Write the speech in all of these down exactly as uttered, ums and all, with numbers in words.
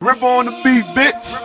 Rip on the beat, bitch.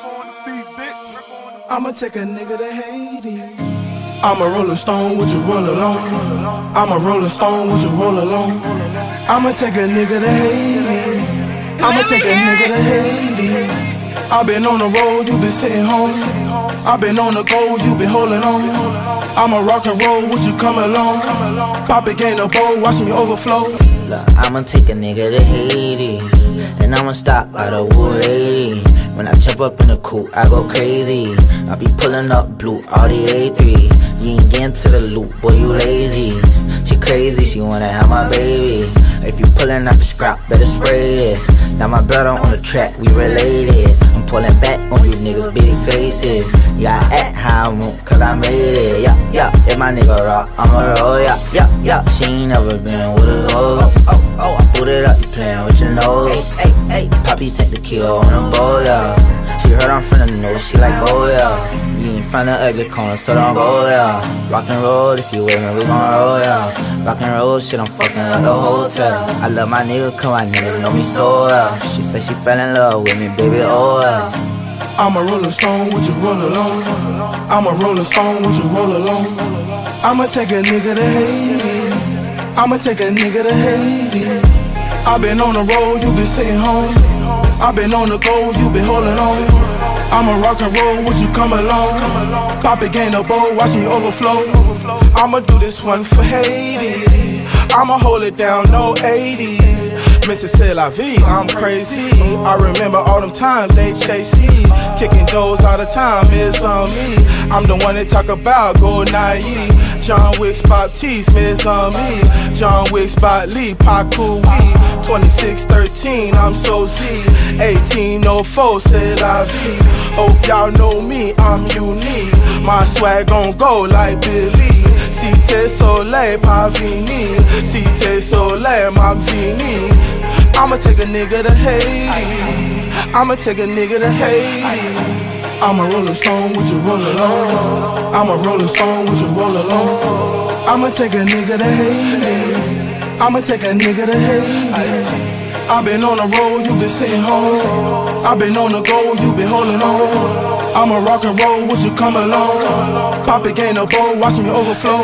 I'ma take a nigga to Haiti. I'm a rolling stone, would you roll along? I'm a rolling stone, would you roll along? I'ma take a nigga to Haiti. I'ma take a nigga to Haiti. I've been on the road, you been sitting home. I've been on the go, you been holding on. I'ma rock and roll, would you come along? Pop it in a bowl, watch me overflow. Look, I'ma take a nigga to Haiti, and I'ma stop by the Woo Lady. When I jump up in the coupe, I go crazy. I be pulling up blue, all the A three. You ain't getting to the loop, boy, you lazy. She crazy, she wanna have my baby. If you pullin' up the scrap, better spray it. Now my brother on the track, we related. I'm pulling back on you niggas, bitty faces. Yeah, I act how I want, cause I made it. Yeah, yeah, if my nigga rock, I'ma roll. Yeah, yeah, yeah. She ain't never been with a hoe. Oh, oh, oh, I put it up, you playin' with your nose. Hey, hey, hey. Poppy sent the kill on the bowl, yeah. She heard I'm from the nose, she like, oh yeah. You ain't from the ugly corner, so don't go there. Rock and roll, if you with me, we gon' roll, yeah. Rock and roll, shit, I'm fucking up the hotel. I love my nigga, cause my niggas know me so well. She said she fell in love with me, baby, oh well. I'm a rolling stone, would you roll along? I'm a rolling stone, would you roll along? I'ma take a nigga to Haiti. I'ma take a nigga to Haiti. I've been on the road, you been sitting home. I've been on the go, you been holding on. I'ma rock and roll, would you come along? Pop it in a bowl, watch me overflow. I'ma do this one for Haiti. I'ma hold it down, no eighty. Missus C'est la vie, I'm crazy. I remember all them times they chase me. Kicking doors all the time, it's on me. I'm the one they talk about, go naive. John Wick Spot Cheese, miss on me. John Wick Spot Lee, Paku Wee. twenty-six thirteen, I'm so Z. eighteen oh four, c'est la vie. Hope y'all know me, I'm unique. My swag gon' go like Billy. Si te soleil, pas vini. Si te soleil, ma vini. I'ma take a nigga to Haiti. I'ma take a nigga to Haiti. I'm a rolling stone, would you roll along? I'm a rolling stone, would you roll along? I'ma take a nigga to Haiti. I'ma take a nigga to Haiti. I've been on the road, you been sitting home. I've been on the go, you been holding on. I'ma rock and roll, would you come along? Pop it in a bowl, watch me overflow.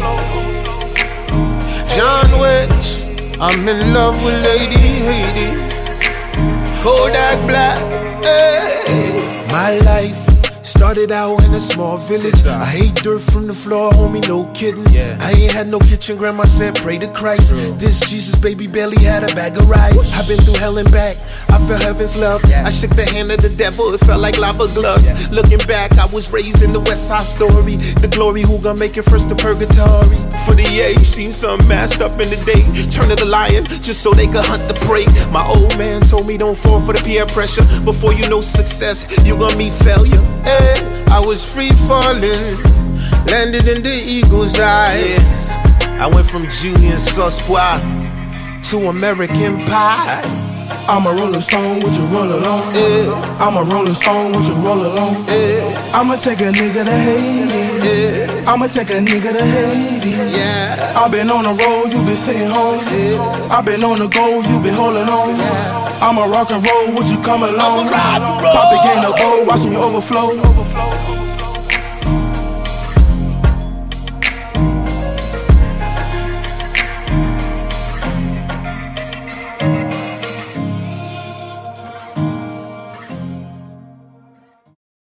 John Wick, I'm in love with Lady Haiti. Kodak Black, hey. My life started out in a small village. I hate dirt from the floor, homie, no kidding. Yeah. I ain't had no kitchen, grandma said pray to Christ. True. This Jesus baby barely had a bag of rice. I've been through hell and back, I felt heaven's love. Yeah. I shook the hand of the devil, it felt like lava gloves. Yeah. Looking back, I was raised in the West Side Story. The glory, who gon' make it first to purgatory? For the A, seen some masked up in the day. Turn to the lion, just so they could hunt the prey. My old man told me don't fall for the peer pressure. Before you know success, you gon' meet failure. Hey, I was free falling, landed in the eagle's eyes. I went from Julian Sauce-Pois to American Pie. I'm a rolling stone, would you roll along? Yeah. I'm a rolling stone, would you roll along? Yeah. I'ma take a nigga to Haiti. Yeah. I'ma take a nigga to Haiti. Yeah. I've been on the road, you been sitting home. Yeah. I've been on the go, you been holding on. Yeah. I'ma rock and roll, would you come along? I'ma rock and roll. Pop it in a bowl, watch me overflow.